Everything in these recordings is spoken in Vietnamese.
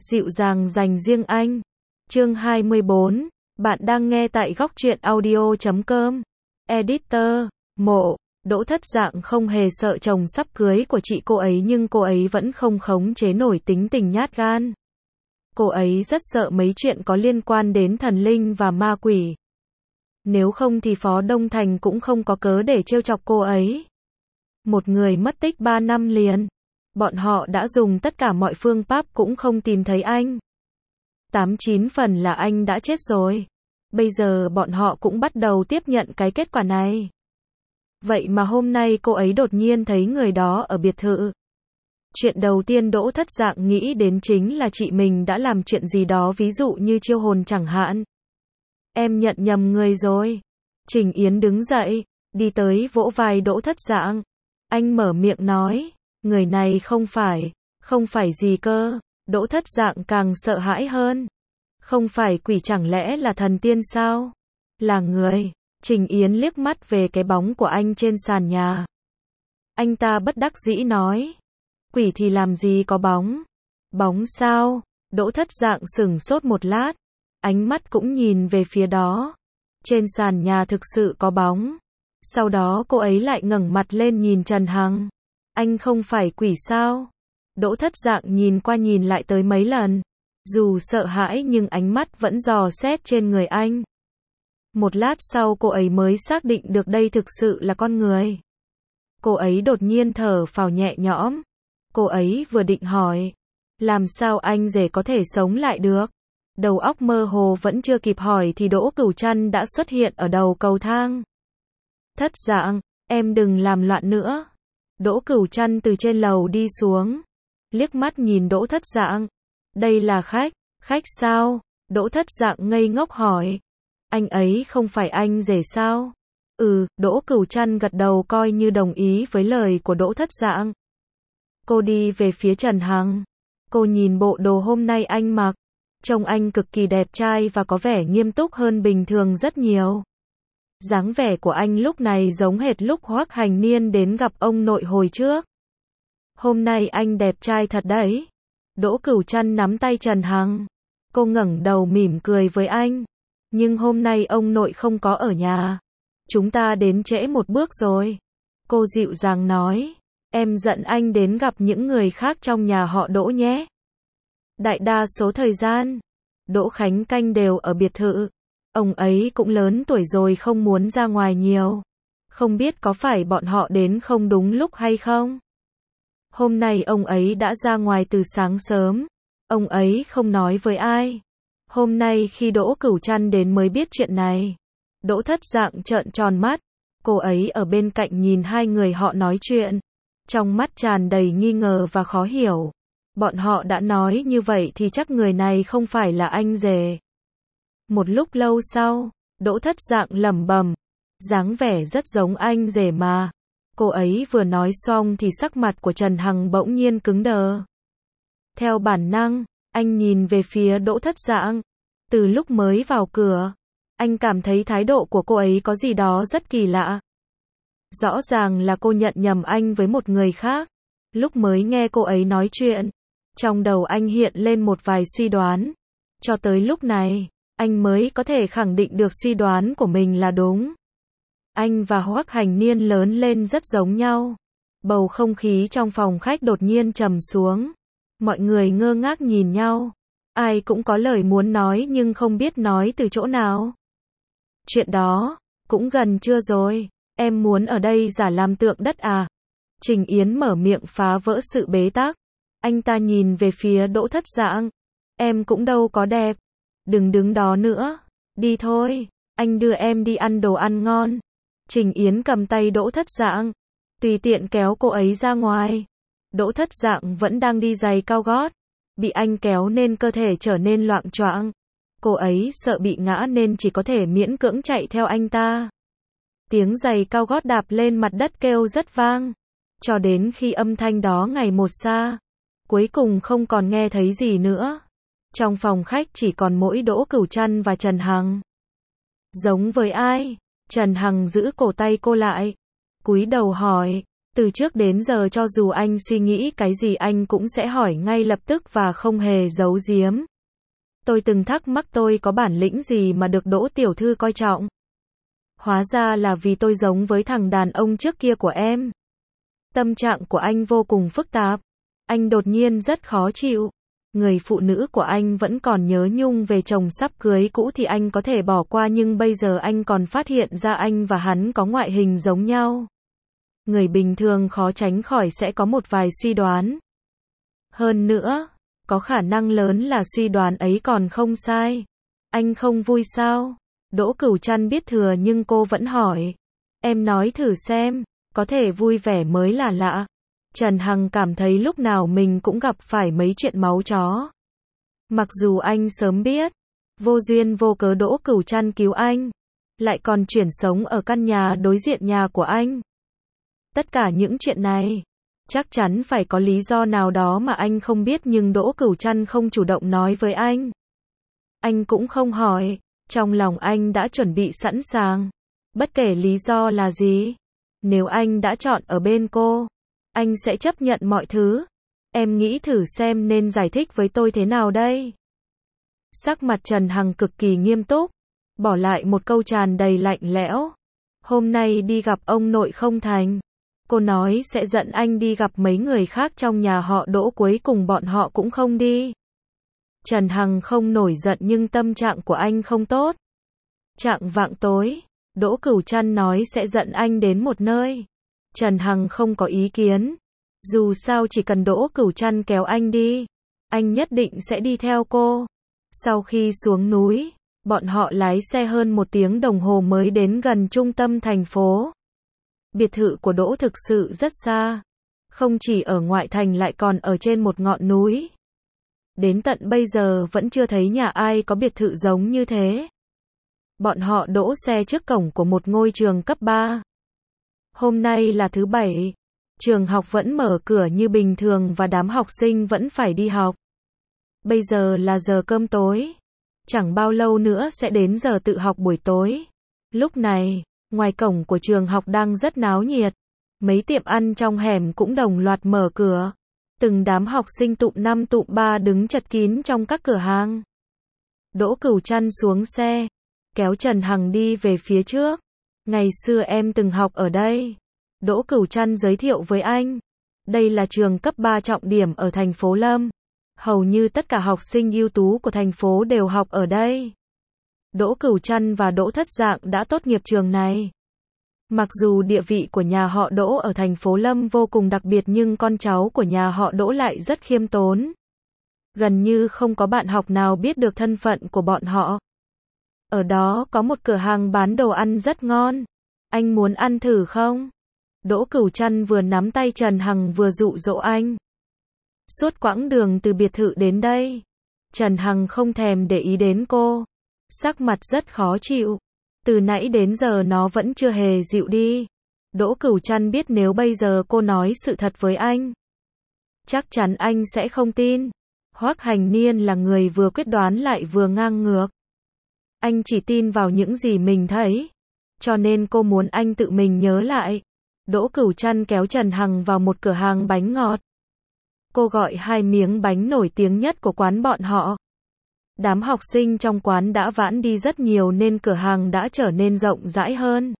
dịu dàng dành riêng anh. Chương 24, bạn đang nghe tại góc truyện audio.com. Editor, Mộ. Đỗ Thất Dạng không hề sợ chồng sắp cưới của chị cô ấy, nhưng cô ấy vẫn không khống chế nổi tính tình nhát gan. Cô ấy rất sợ mấy chuyện có liên quan đến thần linh và ma quỷ. Nếu không thì Phó Đông Thành cũng không có cớ để trêu chọc cô ấy. Một người mất tích 3 năm liền. Bọn họ đã dùng tất cả mọi phương pháp cũng không tìm thấy anh. 89 phần là anh đã chết rồi. Bây giờ bọn họ cũng bắt đầu tiếp nhận cái kết quả này. Vậy mà hôm nay cô ấy đột nhiên thấy người đó ở biệt thự. Chuyện đầu tiên Đỗ Thất Dạng nghĩ đến chính là chị mình đã làm chuyện gì đó, ví dụ như chiêu hồn chẳng hạn. Em nhận nhầm người rồi. Trình Yến đứng dậy, đi tới vỗ vai Đỗ Thất Dạng. Anh mở miệng nói, người này không phải gì cơ. Đỗ Thất Dạng càng sợ hãi hơn. Không phải quỷ chẳng lẽ là thần tiên sao? Là người. Trình Yến liếc mắt về cái bóng của anh trên sàn nhà. Anh ta bất đắc dĩ nói, quỷ thì làm gì có bóng. Bóng sao? Đỗ Thất Dạng sửng sốt một lát, ánh mắt cũng nhìn về phía đó. Trên sàn nhà thực sự có bóng. Sau đó cô ấy lại ngẩng mặt lên nhìn Trần Hằng. Anh không phải quỷ sao? Đỗ Thất Dạng nhìn qua nhìn lại tới mấy lần. Dù sợ hãi nhưng ánh mắt vẫn dò xét trên người anh. Một lát sau cô ấy mới xác định được đây thực sự là con người. Cô ấy đột nhiên thở phào nhẹ nhõm. Cô ấy vừa định hỏi, làm sao anh rể có thể sống lại được? Đầu óc mơ hồ vẫn chưa kịp hỏi thì Đỗ Cửu Trăn đã xuất hiện ở đầu cầu thang. Thất Dạng, em đừng làm loạn nữa. Đỗ Cửu Trăn từ trên lầu đi xuống, liếc mắt nhìn Đỗ Thất Dạng. Đây là khách sao? Đỗ Thất Dạng ngây ngốc hỏi. Anh ấy không phải anh rể sao? Đỗ Cửu Trăn gật đầu coi như đồng ý với lời của Đỗ Thất Dạng. Cô đi về phía Trần Hằng. Cô nhìn bộ đồ hôm nay anh mặc. Trông anh cực kỳ đẹp trai và có vẻ nghiêm túc hơn bình thường rất nhiều. Dáng vẻ của anh lúc này giống hệt lúc Hoắc Hành Niên đến gặp ông nội hồi trước. Hôm nay anh đẹp trai thật đấy. Đỗ Cửu Trăn nắm tay Trần Hằng. Cô ngẩng đầu mỉm cười với anh. Nhưng hôm nay ông nội không có ở nhà. Chúng ta đến trễ một bước rồi. Cô dịu dàng nói. Em dẫn anh đến gặp những người khác trong nhà họ Đỗ nhé. Đại đa số thời gian, Đỗ Khánh Canh đều ở biệt thự. Ông ấy cũng lớn tuổi rồi, không muốn ra ngoài nhiều. Không biết có phải bọn họ đến không đúng lúc hay không? Hôm nay ông ấy đã ra ngoài từ sáng sớm. Ông ấy không nói với ai. Hôm nay khi Đỗ Cửu Trăn đến mới biết chuyện này. Đỗ Thất Dạng trợn tròn mắt. Cô ấy ở bên cạnh nhìn hai người họ nói chuyện. Trong mắt tràn đầy nghi ngờ và khó hiểu. Bọn họ đã nói như vậy thì chắc người này không phải là anh rể. Một lúc lâu sau, Đỗ Thất Dạng lẩm bẩm, dáng vẻ rất giống anh rể mà. Cô ấy vừa nói xong thì sắc mặt của Trần Hằng bỗng nhiên cứng đờ. Theo bản năng, anh nhìn về phía Đỗ Thất Dạng. Từ lúc mới vào cửa, anh cảm thấy thái độ của cô ấy có gì đó rất kỳ lạ. Rõ ràng là cô nhận nhầm anh với một người khác. Lúc mới nghe cô ấy nói chuyện, trong đầu anh hiện lên một vài suy đoán. Cho tới lúc này, anh mới có thể khẳng định được suy đoán của mình là đúng. Anh và Hoắc Hành Niên lớn lên rất giống nhau. Bầu không khí trong phòng khách đột nhiên trầm xuống. Mọi người ngơ ngác nhìn nhau. Ai cũng có lời muốn nói nhưng không biết nói từ chỗ nào. Chuyện đó, cũng gần trưa rồi. Em muốn ở đây giả làm tượng đất à? Trình Yến mở miệng phá vỡ sự bế tắc. Anh ta nhìn về phía Đỗ Thất Dạng. Em cũng đâu có đẹp. Đừng đứng đó nữa. Đi thôi. Anh đưa em đi ăn đồ ăn ngon. Trình Yến cầm tay Đỗ Thất Dạng, tùy tiện kéo cô ấy ra ngoài. Đỗ Thất Dạng vẫn đang đi giày cao gót. Bị anh kéo nên cơ thể trở nên loạng choạng. Cô ấy sợ bị ngã nên chỉ có thể miễn cưỡng chạy theo anh ta. Tiếng giày cao gót đạp lên mặt đất kêu rất vang. Cho đến khi âm thanh đó ngày một xa. Cuối cùng không còn nghe thấy gì nữa. Trong phòng khách chỉ còn mỗi Đỗ Cửu Trăn và Trần Hằng. Giống với ai? Trần Hằng giữ cổ tay cô lại. Cúi đầu hỏi. Từ trước đến giờ cho dù anh suy nghĩ cái gì anh cũng sẽ hỏi ngay lập tức và không hề giấu giếm. Tôi từng thắc mắc tôi có bản lĩnh gì mà được Đỗ tiểu thư coi trọng. Hóa ra là vì tôi giống với thằng đàn ông trước kia của em. Tâm trạng của anh vô cùng phức tạp. Anh đột nhiên rất khó chịu. Người phụ nữ của anh vẫn còn nhớ nhung về chồng sắp cưới cũ thì anh có thể bỏ qua, nhưng bây giờ anh còn phát hiện ra anh và hắn có ngoại hình giống nhau. Người bình thường khó tránh khỏi sẽ có một vài suy đoán. Hơn nữa, có khả năng lớn là suy đoán ấy còn không sai. Anh không vui sao? Đỗ Cửu Trăn biết thừa nhưng cô vẫn hỏi. Em nói thử xem, có thể vui vẻ mới là lạ. Trần Hằng cảm thấy lúc nào mình cũng gặp phải mấy chuyện máu chó. Mặc dù anh sớm biết, vô duyên vô cớ Đỗ Cửu Trăn cứu anh, lại còn chuyển sống ở căn nhà đối diện nhà của anh. Tất cả những chuyện này, chắc chắn phải có lý do nào đó mà anh không biết, nhưng Đỗ Cửu Trăn không chủ động nói với anh. Anh cũng không hỏi, trong lòng anh đã chuẩn bị sẵn sàng. Bất kể lý do là gì, nếu anh đã chọn ở bên cô, anh sẽ chấp nhận mọi thứ. Em nghĩ thử xem nên giải thích với tôi thế nào đây? Sắc mặt Trần Hằng cực kỳ nghiêm túc, bỏ lại một câu tràn đầy lạnh lẽo. Hôm nay đi gặp ông nội không thành. Cô nói sẽ dẫn anh đi gặp mấy người khác trong nhà họ Đỗ, cuối cùng bọn họ cũng không đi. Trần Hằng không nổi giận nhưng tâm trạng của anh không tốt. Chạng vạng tối, Đỗ Cửu Trăn nói sẽ dẫn anh đến một nơi. Trần Hằng không có ý kiến. Dù sao chỉ cần Đỗ Cửu Trăn kéo anh đi, anh nhất định sẽ đi theo cô. Sau khi xuống núi, bọn họ lái xe hơn 1 tiếng đồng hồ mới đến gần trung tâm thành phố. Biệt thự của Đỗ thực sự rất xa. Không chỉ ở ngoại thành lại còn ở trên một ngọn núi. Đến tận bây giờ vẫn chưa thấy nhà ai có biệt thự giống như thế. Bọn họ đỗ xe trước cổng của một ngôi trường cấp 3. Hôm nay là thứ Bảy. Trường học vẫn mở cửa như bình thường và đám học sinh vẫn phải đi học. Bây giờ là giờ cơm tối. Chẳng bao lâu nữa sẽ đến giờ tự học buổi tối. Lúc này, ngoài cổng của trường học đang rất náo nhiệt. Mấy tiệm ăn trong hẻm cũng đồng loạt mở cửa. Từng đám học sinh tụm 5 tụm 3 đứng chật kín trong các cửa hàng. Đỗ Cửu Trăn xuống xe, kéo Trần Hằng đi về phía trước. Ngày xưa em từng học ở đây. Đỗ Cửu Trăn giới thiệu với anh. Đây là trường cấp 3 trọng điểm ở thành phố Lâm. Hầu như tất cả học sinh ưu tú của thành phố đều học ở đây. Đỗ Cửu Trăn và Đỗ Thất Dạng đã tốt nghiệp trường này. Mặc dù địa vị của nhà họ Đỗ ở thành phố Lâm vô cùng đặc biệt nhưng con cháu của nhà họ Đỗ lại rất khiêm tốn. Gần như không có bạn học nào biết được thân phận của bọn họ. Ở đó có một cửa hàng bán đồ ăn rất ngon. Anh muốn ăn thử không? Đỗ Cửu Trăn vừa nắm tay Trần Hằng vừa dụ dỗ anh. Suốt quãng đường từ biệt thự đến đây, Trần Hằng không thèm để ý đến cô. Sắc mặt rất khó chịu. Từ nãy đến giờ nó vẫn chưa hề dịu đi. Đỗ Cửu Trăn biết nếu bây giờ cô nói sự thật với anh, chắc chắn anh sẽ không tin. Hoắc Hành Niên là người vừa quyết đoán lại vừa ngang ngược. Anh chỉ tin vào những gì mình thấy. Cho nên cô muốn anh tự mình nhớ lại. Đỗ Cửu Trăn kéo Trần Hằng vào một cửa hàng bánh ngọt. Cô gọi 2 miếng bánh nổi tiếng nhất của quán bọn họ. Đám học sinh trong quán đã vãn đi rất nhiều nên cửa hàng đã trở nên rộng rãi hơn.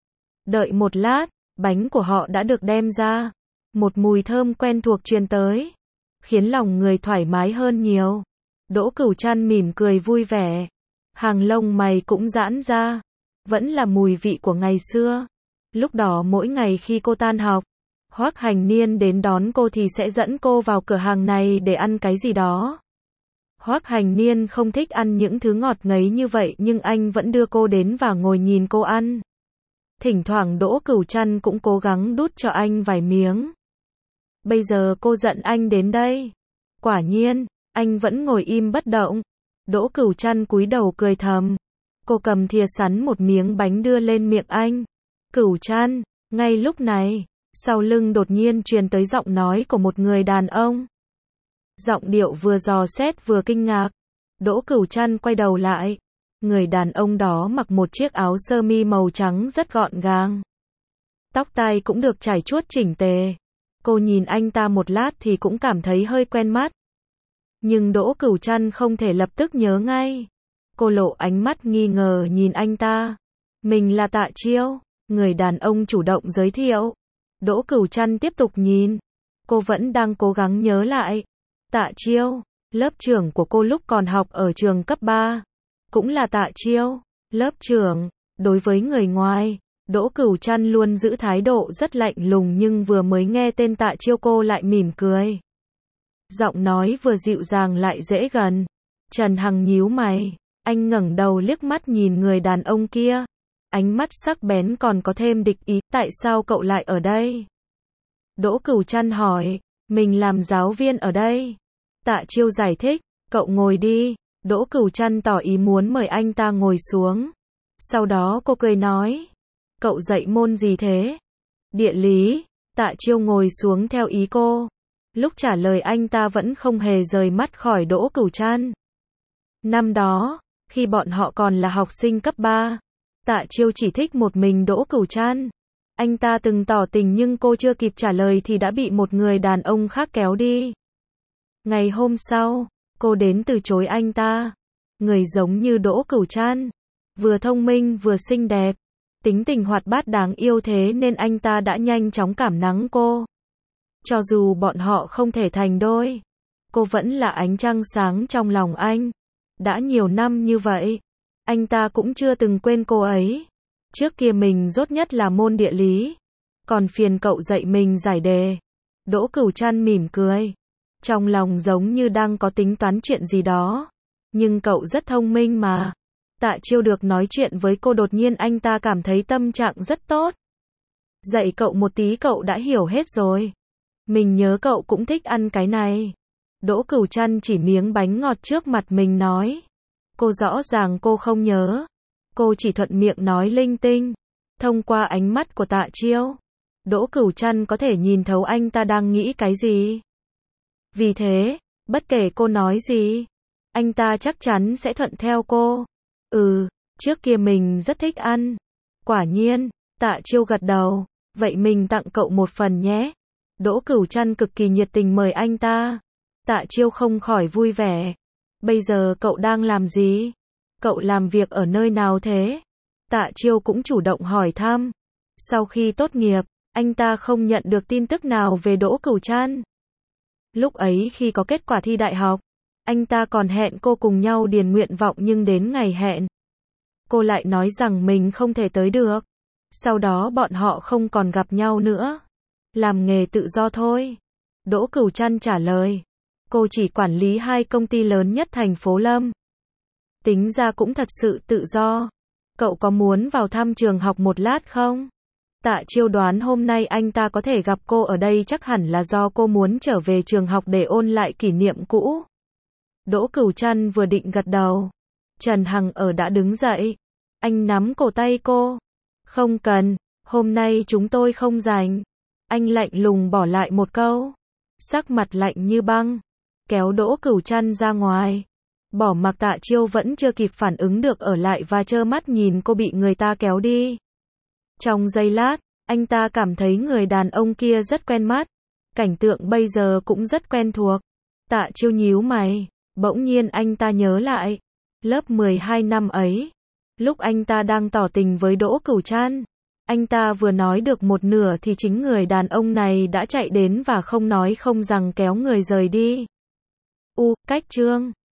Đợi một lát, bánh của họ đã được đem ra. Một mùi thơm quen thuộc truyền tới, khiến lòng người thoải mái hơn nhiều. Đỗ Cửu Trăn mỉm cười vui vẻ. Hàng lông mày cũng giãn ra. Vẫn là mùi vị của ngày xưa. Lúc đó mỗi ngày khi cô tan học, Hoắc Hành Niên đến đón cô thì sẽ dẫn cô vào cửa hàng này để ăn cái gì đó. Hoắc Hành Niên không thích ăn những thứ ngọt ngấy như vậy nhưng anh vẫn đưa cô đến và ngồi nhìn cô ăn. Thỉnh thoảng Đỗ Cửu Trăn cũng cố gắng đút cho anh vài miếng. Bây giờ cô giận anh đến đây. Quả nhiên, anh vẫn ngồi im bất động. Đỗ Cửu Trăn cúi đầu cười thầm. Cô cầm thìa sắn một miếng bánh đưa lên miệng anh. Cửu Trăn, ngay lúc này, sau lưng đột nhiên truyền tới giọng nói của một người đàn ông. Giọng điệu vừa dò xét vừa kinh ngạc. Đỗ Cửu Trăn quay đầu lại. Người đàn ông đó mặc một chiếc áo sơ mi màu trắng rất gọn gàng. Tóc tai cũng được chải chuốt chỉnh tề. Cô nhìn anh ta một lát thì cũng cảm thấy hơi quen mắt. Nhưng Đỗ Cửu Trăn không thể lập tức nhớ ngay. Cô lộ ánh mắt nghi ngờ nhìn anh ta. Mình là Tạ Chiêu, người đàn ông chủ động giới thiệu. Đỗ Cửu Trăn tiếp tục nhìn. Cô vẫn đang cố gắng nhớ lại. Tạ Chiêu, lớp trưởng của cô lúc còn học ở trường cấp 3. Cũng là Tạ Chiêu, lớp trưởng. Đối với người ngoài, Đỗ Cửu Trăn luôn giữ thái độ rất lạnh lùng, nhưng vừa mới nghe tên Tạ Chiêu cô lại mỉm cười. Giọng nói vừa dịu dàng lại dễ gần. Trần Hằng nhíu mày, anh ngẩng đầu liếc mắt nhìn người đàn ông kia. Ánh mắt sắc bén còn có thêm địch ý, tại sao cậu lại ở đây? Đỗ Cửu Trăn hỏi, mình làm giáo viên ở đây. Tạ Chiêu giải thích, cậu ngồi đi. Đỗ Cửu Trăn tỏ ý muốn mời anh ta ngồi xuống. Sau đó cô cười nói, cậu dạy môn gì thế? Địa lý. Tạ Chiêu ngồi xuống theo ý cô. Lúc trả lời anh ta vẫn không hề rời mắt khỏi Đỗ Cửu Trăn. Năm đó, khi bọn họ còn là học sinh cấp 3, Tạ Chiêu chỉ thích một mình Đỗ Cửu Trăn. Anh ta từng tỏ tình nhưng cô chưa kịp trả lời thì đã bị một người đàn ông khác kéo đi. Ngày hôm sau, cô đến từ chối anh ta. Người giống như Đỗ Cửu Trăn, vừa thông minh vừa xinh đẹp, tính tình hoạt bát đáng yêu, thế nên anh ta đã nhanh chóng cảm nắng cô. Cho dù bọn họ không thể thành đôi, cô vẫn là ánh trăng sáng trong lòng anh. Đã nhiều năm như vậy, anh ta cũng chưa từng quên cô ấy. Trước kia mình dốt nhất là môn địa lý, còn phiền cậu dạy mình giải đề. Đỗ Cửu Trăn mỉm cười, trong lòng giống như đang có tính toán chuyện gì đó. Nhưng cậu rất thông minh mà. Tạ Chiêu được nói chuyện với cô, đột nhiên anh ta cảm thấy tâm trạng rất tốt. Dạy cậu một tí cậu đã hiểu hết rồi. Mình nhớ cậu cũng thích ăn cái này. Đỗ Cửu Trăn chỉ miếng bánh ngọt trước mặt mình nói. Cô rõ ràng cô không nhớ. Cô chỉ thuận miệng nói linh tinh. Thông qua ánh mắt của Tạ Chiêu, Đỗ Cửu Trăn có thể nhìn thấu anh ta đang nghĩ cái gì. Vì thế, bất kể cô nói gì, anh ta chắc chắn sẽ thuận theo cô. Trước kia mình rất thích ăn. Quả nhiên, Tạ Chiêu gật đầu. Vậy mình tặng cậu một phần nhé. Đỗ Cửu Trăn cực kỳ nhiệt tình mời anh ta. Tạ Chiêu không khỏi vui vẻ. Bây giờ cậu đang làm gì? Cậu làm việc ở nơi nào thế? Tạ Chiêu cũng chủ động hỏi thăm. Sau khi tốt nghiệp, anh ta không nhận được tin tức nào về Đỗ Cửu Trăn. Lúc ấy khi có kết quả thi đại học, anh ta còn hẹn cô cùng nhau điền nguyện vọng, nhưng đến ngày hẹn, cô lại nói rằng mình không thể tới được. Sau đó bọn họ không còn gặp nhau nữa. Làm nghề tự do thôi. Đỗ Cửu Trăn trả lời. Cô chỉ quản lý 2 công ty lớn nhất thành phố Lâm. Tính ra cũng thật sự tự do. Cậu có muốn vào thăm trường học một lát không? Tạ Chiêu đoán hôm nay anh ta có thể gặp cô ở đây chắc hẳn là do cô muốn trở về trường học để ôn lại kỷ niệm cũ. Đỗ Cửu Trăn vừa định gật đầu, Trần Hằng ở đã đứng dậy. Anh nắm cổ tay cô. Không cần, hôm nay chúng tôi không rảnh. Anh lạnh lùng bỏ lại một câu. Sắc mặt lạnh như băng, kéo Đỗ Cửu Trăn ra ngoài. Bỏ mặc Tạ Chiêu vẫn chưa kịp phản ứng được ở lại và trơ mắt nhìn cô bị người ta kéo đi. Trong giây lát, anh ta cảm thấy người đàn ông kia rất quen mắt. Cảnh tượng bây giờ cũng rất quen thuộc. Tạ Chiêu nhíu mày, bỗng nhiên anh ta nhớ lại. Lớp 12 năm ấy, lúc anh ta đang tỏ tình với Đỗ Cửu Trăn, anh ta vừa nói được một nửa thì chính người đàn ông này đã chạy đến và không nói không rằng kéo người rời đi. Cách chương